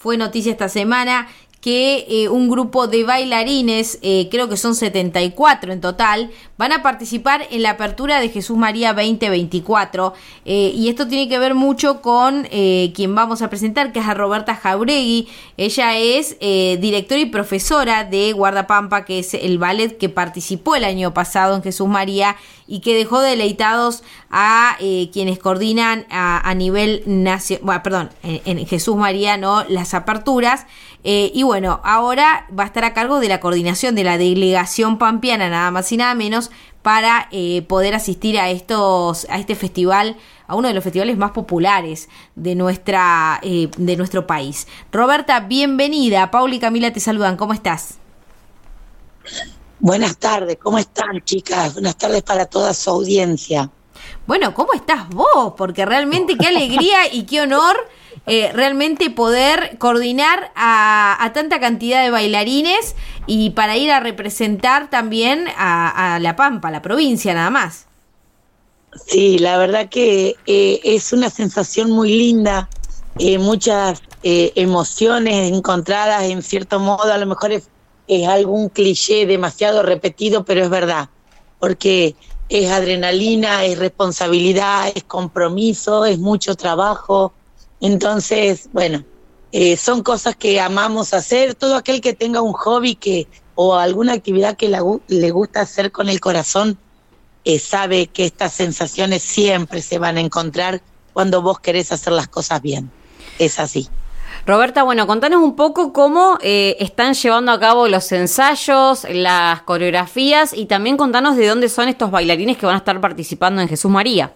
fue noticia esta semana que un grupo de bailarines, creo que son 74 en total, van a participar en la apertura de Jesús María 2024. Y esto tiene que ver mucho con quien vamos a presentar, que es a Roberta Jauregui. Ella es directora y profesora de Guardapampa, que es el ballet que participó el año pasado en Jesús María y que dejó deleitados a quienes coordinan a nivel nacional, en Jesús María, ¿no?, las aperturas. Y bueno, ahora va a estar a cargo de la coordinación de la delegación pampeana, nada más y nada menos, para poder asistir a este festival, a uno de los festivales más populares de nuestro país. Roberta, bienvenida. Paula y Camila te saludan. ¿Cómo estás? Buenas tardes, ¿cómo están, chicas? Buenas tardes para toda su audiencia. Bueno, ¿cómo estás vos? Porque realmente qué alegría y qué honor realmente poder coordinar a tanta cantidad de bailarines y para ir a representar también a La Pampa, la provincia nada más. Sí, la verdad que es una sensación muy linda, muchas emociones encontradas en cierto modo. A lo mejor es algún cliché demasiado repetido, pero es verdad, porque es adrenalina, es responsabilidad, es compromiso, es mucho trabajo. Entonces, bueno, son cosas que amamos hacer. Todo aquel que tenga un hobby o alguna actividad que le gusta hacer con el corazón, sabe que estas sensaciones siempre se van a encontrar cuando vos querés hacer las cosas bien. Es así. Roberta, bueno, contanos un poco cómo están llevando a cabo los ensayos, las coreografías, y también contanos de dónde son estos bailarines que van a estar participando en Jesús María.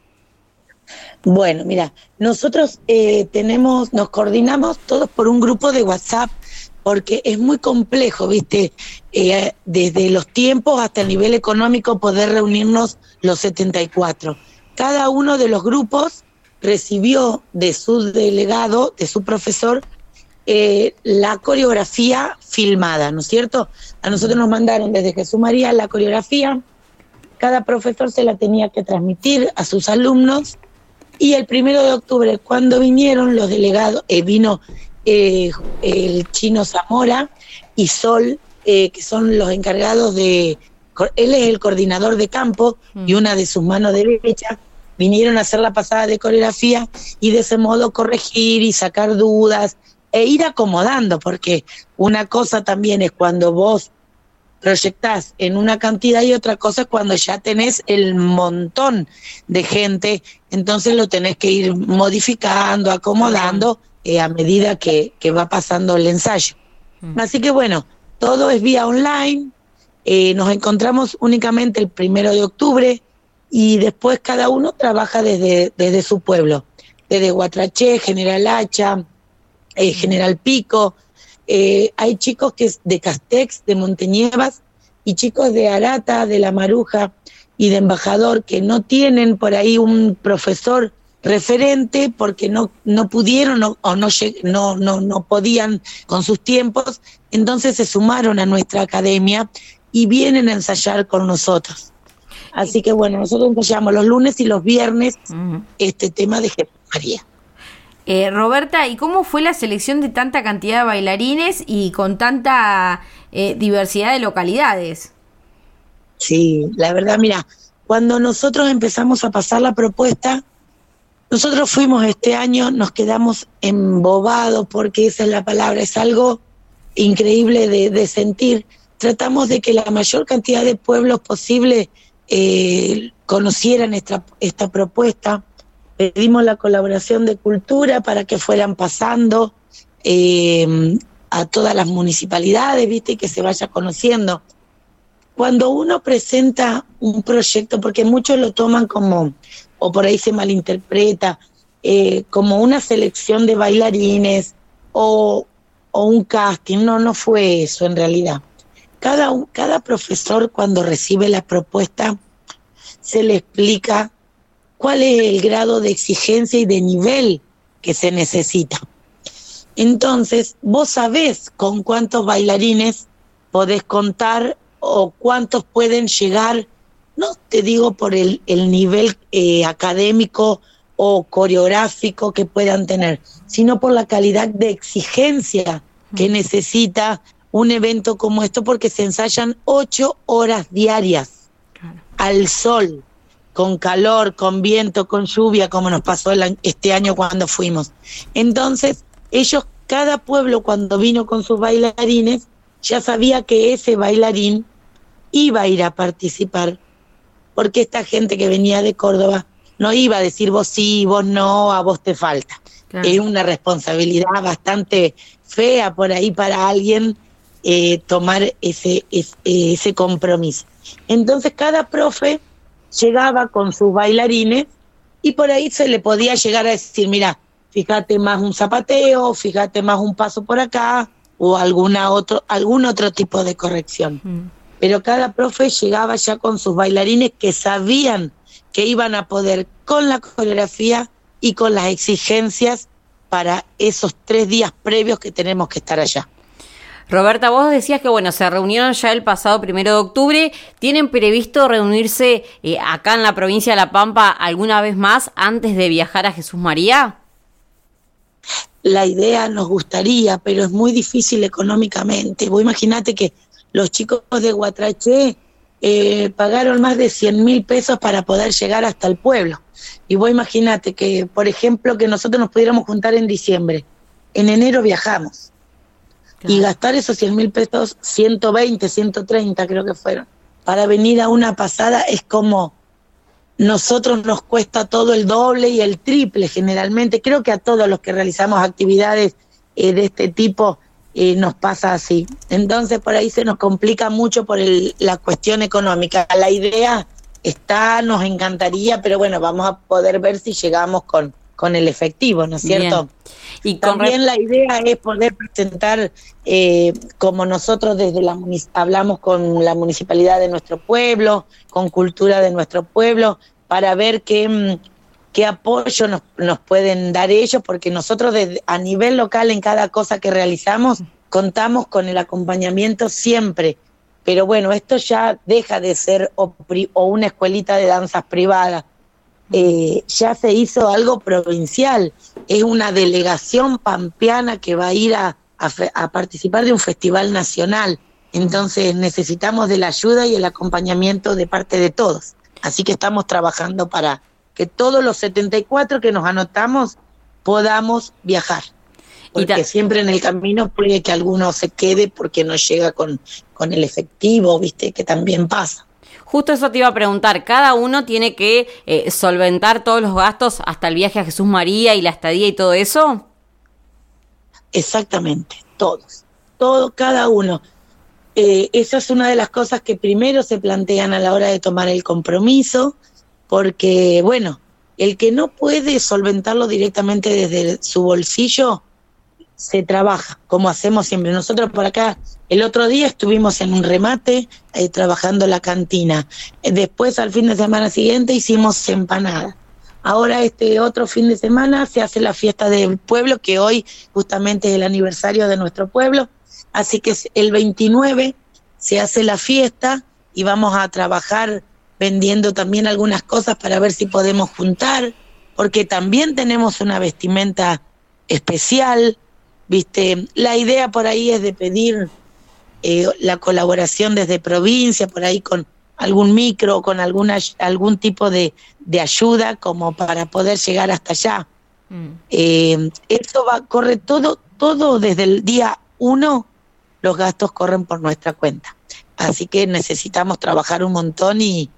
Bueno, mira, nosotros nos coordinamos todos por un grupo de WhatsApp, porque es muy complejo, ¿viste? Desde los tiempos hasta el nivel económico poder reunirnos los 74. Cada uno de los grupos recibió de su delegado, de su profesor, la coreografía filmada, ¿no es cierto? A nosotros nos mandaron desde Jesús María la coreografía, cada profesor se la tenía que transmitir a sus alumnos, y el 1 de octubre, cuando vinieron los delegados, vino el Chino Zamora y Sol, que son los encargados él es el coordinador de campo, y una de sus manos derechas, vinieron a hacer la pasada de coreografía y de ese modo corregir y sacar dudas e ir acomodando, porque una cosa también es cuando vos proyectás en una cantidad y otra cosa es cuando ya tenés el montón de gente, entonces lo tenés que ir modificando, acomodando a medida que va pasando el ensayo. Así que bueno, todo es vía online, nos encontramos únicamente el 1 de octubre, y después cada uno trabaja desde su pueblo, desde Guatraché, General Hacha, General Pico. Hay chicos que es de Castex, de Monteñevas, y chicos de Arata, de La Maruja y de Embajador, que no tienen por ahí un profesor referente porque no pudieron o no podían con sus tiempos, entonces se sumaron a nuestra academia y vienen a ensayar con nosotros. Así que bueno, nosotros ensayamos los lunes y los viernes este tema de Jesús María. Roberta, ¿y cómo fue la selección de tanta cantidad de bailarines y con tanta diversidad de localidades? Sí, la verdad, mira, cuando nosotros empezamos a pasar la propuesta, nosotros fuimos este año, nos quedamos embobados, porque esa es la palabra, es algo increíble de sentir. Tratamos de que la mayor cantidad de pueblos posible conocieran esta propuesta. Pedimos la colaboración de Cultura para que fueran pasando a todas las municipalidades, ¿viste? Y que se vaya conociendo. Cuando uno presenta un proyecto, porque muchos lo toman como, o por ahí se malinterpreta, como una selección de bailarines o un casting, no fue eso en realidad. Cada profesor, cuando recibe la propuesta, se le explica cuál es el grado de exigencia y de nivel que se necesita. Entonces, vos sabés con cuántos bailarines podés contar o cuántos pueden llegar, no te digo por el nivel académico o coreográfico que puedan tener, sino por la calidad de exigencia que necesita un evento como esto, porque se ensayan 8 horas diarias al sol, con calor, con viento, con lluvia, como nos pasó este año cuando fuimos. Entonces, ellos, cada pueblo cuando vino con sus bailarines, ya sabía que ese bailarín iba a ir a participar, porque esta gente que venía de Córdoba no iba a decir vos sí, vos no, a vos te falta. Claro. Es una responsabilidad bastante fea por ahí para alguien tomar ese compromiso. Entonces cada profe llegaba con sus bailarines y por ahí se le podía llegar a decir, mira, fíjate más un zapateo, fíjate más un paso por acá o algún otro tipo de corrección. Pero cada profe llegaba ya con sus bailarines que sabían que iban a poder con la coreografía y con las exigencias para esos 3 días previos que tenemos que estar allá. Roberta, vos decías que bueno, se reunieron ya el pasado 1 de octubre. ¿Tienen previsto reunirse acá en la provincia de La Pampa alguna vez más antes de viajar a Jesús María? La idea nos gustaría, pero es muy difícil económicamente. Vos imaginate que los chicos de Guatraché pagaron más de 100.000 pesos para poder llegar hasta el pueblo. Y vos imaginate que, por ejemplo, que nosotros nos pudiéramos juntar en diciembre. En enero viajamos. Claro. Y gastar esos 100.000 pesos, 120, 130 creo que fueron, para venir a una pasada es como nosotros nos cuesta todo el doble y el triple generalmente. Creo que a todos los que realizamos actividades de este tipo nos pasa así. Entonces por ahí se nos complica mucho por la cuestión económica. La idea está, nos encantaría, pero bueno, vamos a poder ver si llegamos con el efectivo, ¿no es cierto? Bien. Y también la idea es poder presentar, como nosotros desde hablamos con la municipalidad de nuestro pueblo, con cultura de nuestro pueblo, para ver qué apoyo nos pueden dar ellos, porque nosotros a nivel local en cada cosa que realizamos contamos con el acompañamiento siempre, pero bueno, esto ya deja de ser o una escuelita de danzas privada. Ya se hizo algo provincial, es una delegación pampeana que va a ir a participar de un festival nacional, entonces necesitamos de la ayuda y el acompañamiento de parte de todos, así que estamos trabajando para que todos los 74 que nos anotamos podamos viajar, porque siempre en el camino puede que alguno se quede porque no llega con el efectivo, viste, que también pasa. Justo eso te iba a preguntar, ¿cada uno tiene que solventar todos los gastos hasta el viaje a Jesús María y la estadía y todo eso? Exactamente, cada uno. Esa es una de las cosas que primero se plantean a la hora de tomar el compromiso, porque, bueno, el que no puede solventarlo directamente desde su bolsillo, se trabaja, como hacemos siempre. Nosotros por acá, el otro día estuvimos en un remate trabajando la cantina. Después, al fin de semana siguiente, hicimos empanadas. Ahora este otro fin de semana se hace la fiesta del pueblo, que hoy justamente es el aniversario de nuestro pueblo. Así que el 29 se hace la fiesta y vamos a trabajar vendiendo también algunas cosas para ver si podemos juntar, porque también tenemos una vestimenta especial, ¿viste? La idea por ahí es de pedir la colaboración desde provincia, por ahí con algún micro, con algún tipo de ayuda como para poder llegar hasta allá. Esto corre todo desde el día 1, los gastos corren por nuestra cuenta. Así que necesitamos trabajar un montón y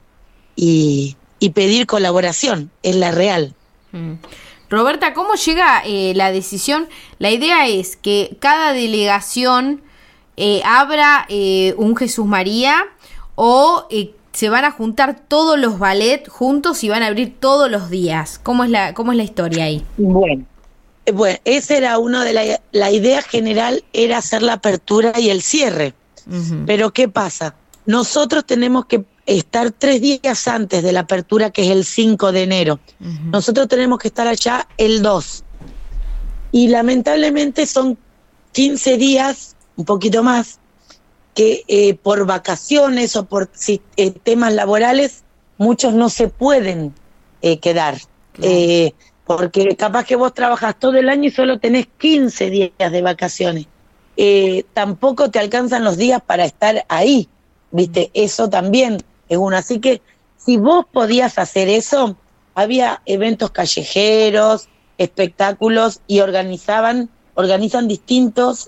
pedir colaboración, es la real. Roberta, ¿cómo llega la decisión? La idea es que cada delegación abra un Jesús María o se van a juntar todos los ballet juntos y van a abrir todos los días. ¿Cómo es la historia ahí? Bueno, esa era una de la idea general, era hacer la apertura y el cierre. Uh-huh. Pero ¿qué pasa? Nosotros tenemos que estar 3 días antes de la apertura, que es el 5 de enero. Uh-huh. Nosotros tenemos que estar allá el 2. Y lamentablemente son 15 días, un poquito más, que por vacaciones o por temas laborales, muchos no se pueden quedar. Claro. porque capaz que vos trabajas todo el año y solo tenés 15 días de vacaciones. Tampoco te alcanzan los días para estar ahí, ¿viste? Eso también es uno. Así que si vos podías hacer eso, había eventos callejeros, espectáculos y organizan distintos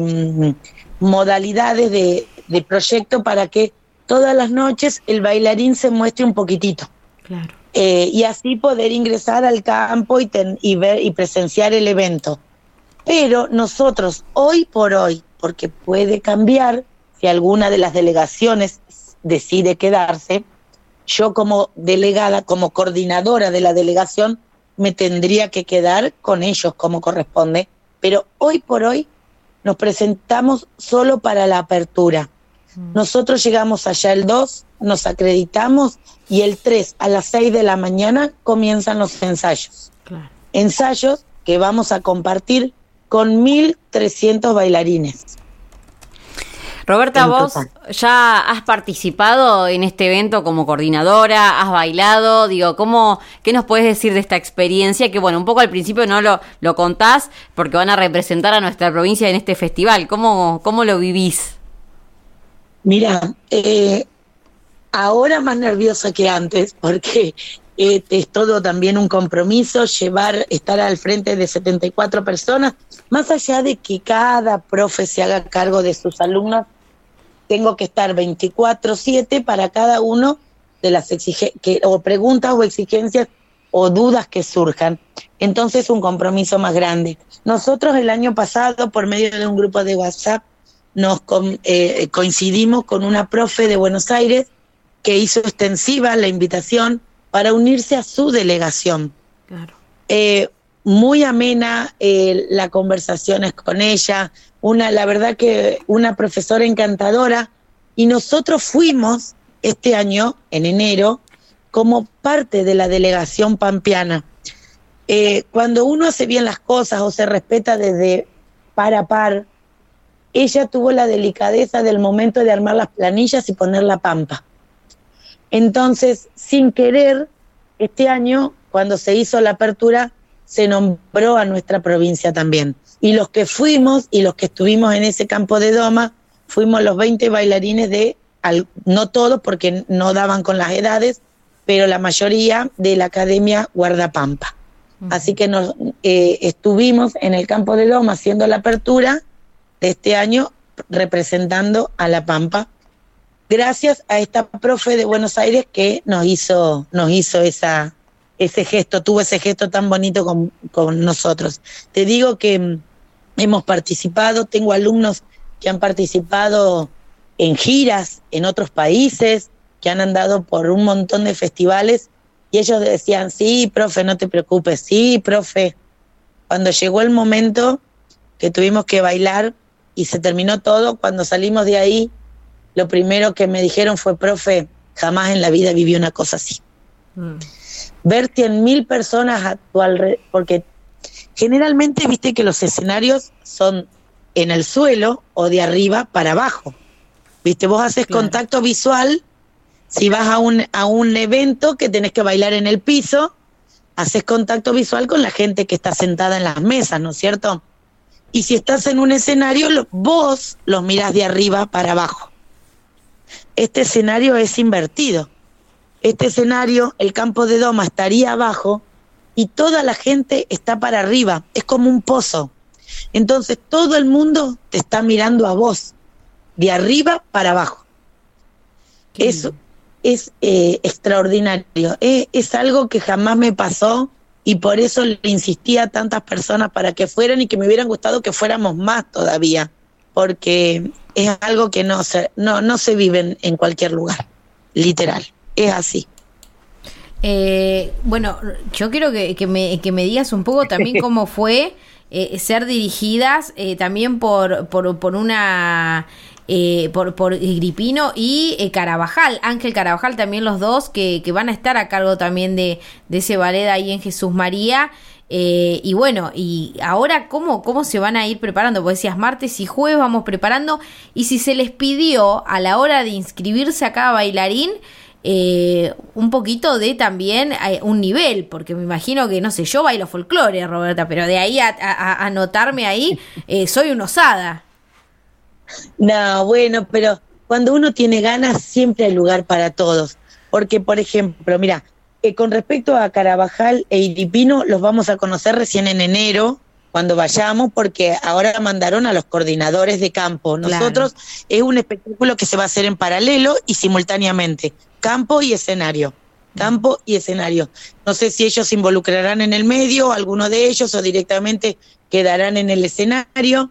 modalidades de proyecto para que todas las noches el bailarín se muestre un poquitito. Claro. Y así poder ingresar al campo y ver y presenciar el evento. Pero nosotros, hoy por hoy, porque puede cambiar, si alguna de las delegaciones decide quedarse, yo como delegada, como coordinadora de la delegación, me tendría que quedar con ellos como corresponde. Pero hoy por hoy nos presentamos solo para la apertura. Nosotros llegamos allá el 2, nos acreditamos y el 3 a las 6 de la mañana comienzan los ensayos. Claro. Ensayos que vamos a compartir con 1.300 bailarines. Roberta, vos ya has participado en este evento como coordinadora, has bailado, digo, ¿qué nos puedes decir de esta experiencia? Que bueno, un poco al principio no lo contás porque van a representar a nuestra provincia en este festival. ¿Cómo lo vivís? Mira, ahora más nerviosa que antes porque es todo también un compromiso, estar al frente de 74 personas, más allá de que cada profe se haga cargo de sus alumnos. Tengo que estar 24/7 para cada uno de las o preguntas o exigencias o dudas que surjan. Entonces, un compromiso más grande. Nosotros el año pasado, por medio de un grupo de WhatsApp, nos coincidimos con una profe de Buenos Aires que hizo extensiva la invitación para unirse a su delegación. Claro. Muy amena las conversaciones con ella, la verdad que una profesora encantadora, y nosotros fuimos este año, en enero, como parte de la delegación pampeana. Cuando uno hace bien las cosas o se respeta desde par a par, ella tuvo la delicadeza del momento de armar las planillas y poner la pampa. Entonces, sin querer, este año, cuando se hizo la apertura, se nombró a nuestra provincia también. Y los que fuimos y los que estuvimos en ese campo de doma, fuimos los 20 bailarines no todos porque no daban con las edades, pero la mayoría de la Academia Guardapampa. Uh-huh. Así que estuvimos en el campo de doma haciendo la apertura de este año, representando a La Pampa, gracias a esta profe de Buenos Aires que nos hizo ese gesto, tuvo ese gesto tan bonito con nosotros. Te digo que hemos participado, tengo alumnos que han participado en giras en otros países, que han andado por un montón de festivales, y ellos decían, sí, profe, no te preocupes, sí, profe. Cuando llegó el momento que tuvimos que bailar y se terminó todo, cuando salimos de ahí, lo primero que me dijeron fue, profe, jamás en la vida viví una cosa así. Ver 100.000 personas a tu alrededor, porque generalmente viste que los escenarios son en el suelo o de arriba para abajo. Viste, vos haces contacto visual, si vas a un evento que tenés que bailar en el piso, haces contacto visual con la gente que está sentada en las mesas, ¿no es cierto? Y si estás en un escenario, vos los mirás de arriba para abajo. Este escenario es invertido. Este escenario, el campo de doma estaría abajo y toda la gente está para arriba. Es como un pozo. Entonces todo el mundo te está mirando a vos, de arriba para abajo. Eso es extraordinario. Es algo que jamás me pasó y por eso le insistía a tantas personas para que fueran y que me hubieran gustado que fuéramos más todavía, porque es algo que no se vive en cualquier lugar, literal. Es así. Bueno, yo quiero que me digas un poco también cómo fue ser dirigidas también por Gripino y Carabajal, Ángel Carabajal, también los dos que van a estar a cargo también de ese ballet ahí en Jesús María. Y bueno, y ahora ¿cómo se van a ir preparando? Porque decías martes y jueves vamos preparando, y si se les pidió a la hora de inscribirse a cada bailarín, un poquito de también un nivel, porque me imagino que, no sé, yo bailo folclore, Roberta, pero de ahí a anotarme ahí, soy una osada. No, bueno, pero cuando uno tiene ganas siempre hay lugar para todos, porque por ejemplo, mira, con respecto a Carabajal e Iripino, los vamos a conocer recién en enero, cuando vayamos, porque ahora mandaron a los coordinadores de campo. Nosotros es un espectáculo que se va a hacer en paralelo y simultáneamente, campo y escenario. Campo y escenario. No sé si ellos se involucrarán en el medio, alguno de ellos, o directamente quedarán en el escenario.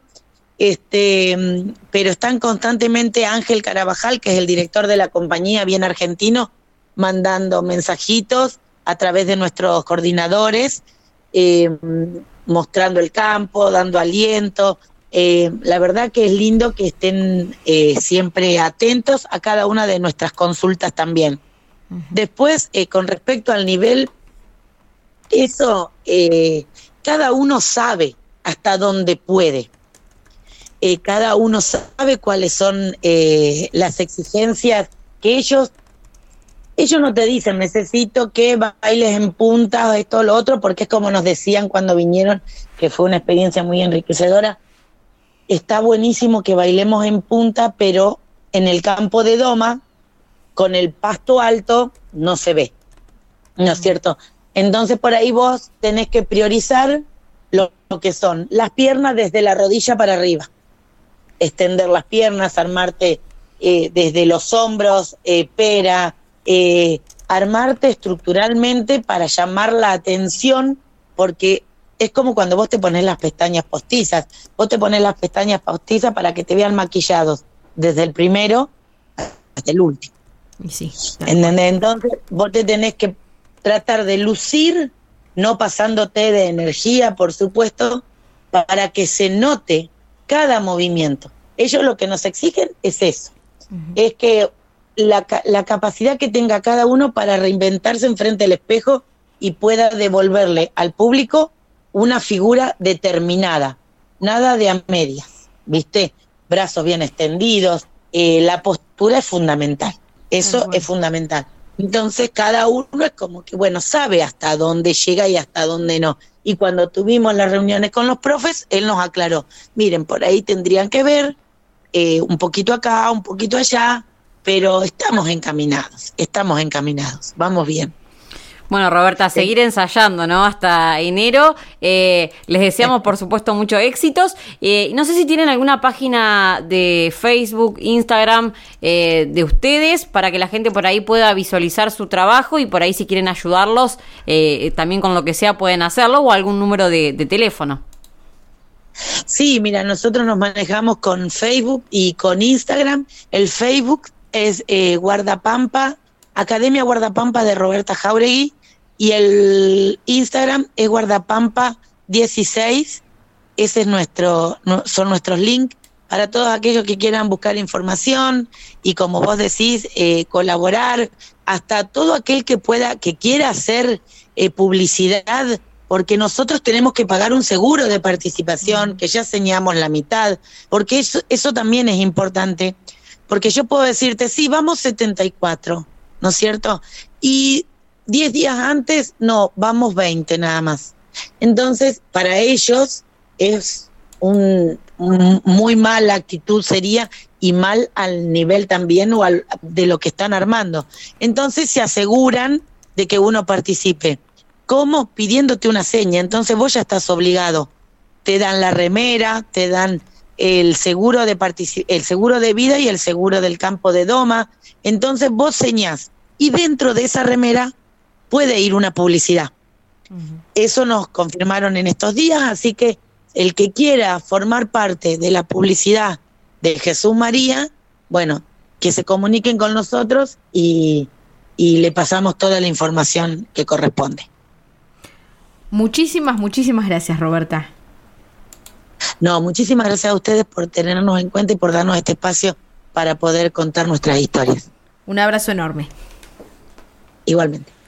Pero están constantemente Ángel Carabajal, que es el director de la compañía, bien argentino, mandando mensajitos a través de nuestros coordinadores, mostrando el campo, dando aliento. La verdad que es lindo que estén siempre atentos a cada una de nuestras consultas también. Uh-huh. Después, con respecto al nivel, eso cada uno sabe hasta dónde puede. Cada uno sabe cuáles son las exigencias que ellos no te dicen, necesito que bailes en punta o esto o lo otro, porque es como nos decían cuando vinieron, que fue una experiencia muy enriquecedora. Está buenísimo que bailemos en punta, pero en el campo de doma, con el pasto alto, no se ve, ¿no es cierto? Entonces por ahí vos tenés que priorizar lo que son las piernas desde la rodilla para arriba, extender las piernas, armarte desde los hombros, armarte estructuralmente para llamar la atención, porque es como cuando vos te pones las pestañas postizas. Vos te pones las pestañas postizas para que te vean maquillados desde el primero hasta el último. Sí, ¿entendés? Entonces vos te tenés que tratar de lucir, no pasándote de energía, por supuesto, para que se note cada movimiento. Ellos lo que nos exigen es eso, es que la capacidad que tenga cada uno para reinventarse enfrente del espejo y pueda devolverle al público una figura determinada, nada de a medias, ¿viste? Brazos bien extendidos, la postura es fundamental, eso es fundamental. Entonces cada uno es como que, bueno, sabe hasta dónde llega y hasta dónde no. Y cuando tuvimos las reuniones con los profes, él nos aclaró, miren, por ahí tendrían que ver un poquito acá, un poquito allá, pero estamos encaminados, vamos bien. Bueno, Roberta, seguir ensayando, ¿no? Hasta enero. Les deseamos, por supuesto, muchos éxitos. No sé si tienen alguna página de Facebook, Instagram de ustedes, para que la gente por ahí pueda visualizar su trabajo y por ahí si quieren ayudarlos, también con lo que sea pueden hacerlo, o algún número de teléfono. Sí, mira, nosotros nos manejamos con Facebook y con Instagram. El Facebook es Guardapampa, Academia Guardapampa de Roberta Jáuregui, y el Instagram es Guardapampa 16. Ese es son nuestros links para todos aquellos que quieran buscar información y, como vos decís, colaborar, hasta todo aquel que quiera hacer publicidad, porque nosotros tenemos que pagar un seguro de participación, que ya señalamos la mitad, porque eso también es importante, porque yo puedo decirte, sí, vamos 74, ¿no es cierto? Y 10 días antes, no, vamos 20 nada más. Entonces, para ellos es muy mala actitud sería, y mal al nivel también de lo que están armando. Entonces se aseguran de que uno participe. ¿Cómo? Pidiéndote una seña. Entonces vos ya estás obligado. Te dan la remera, te dan el seguro de vida y el seguro del campo de doma. Entonces vos señás, y dentro de esa remera puede ir una publicidad. Uh-huh. Eso nos confirmaron en estos días, así que el que quiera formar parte de la publicidad de Jesús María, bueno, que se comuniquen con nosotros y le pasamos toda la información que corresponde. Muchísimas gracias, Roberta. No, muchísimas gracias a ustedes por tenernos en cuenta y por darnos este espacio para poder contar nuestras historias. Un abrazo enorme. Igualmente.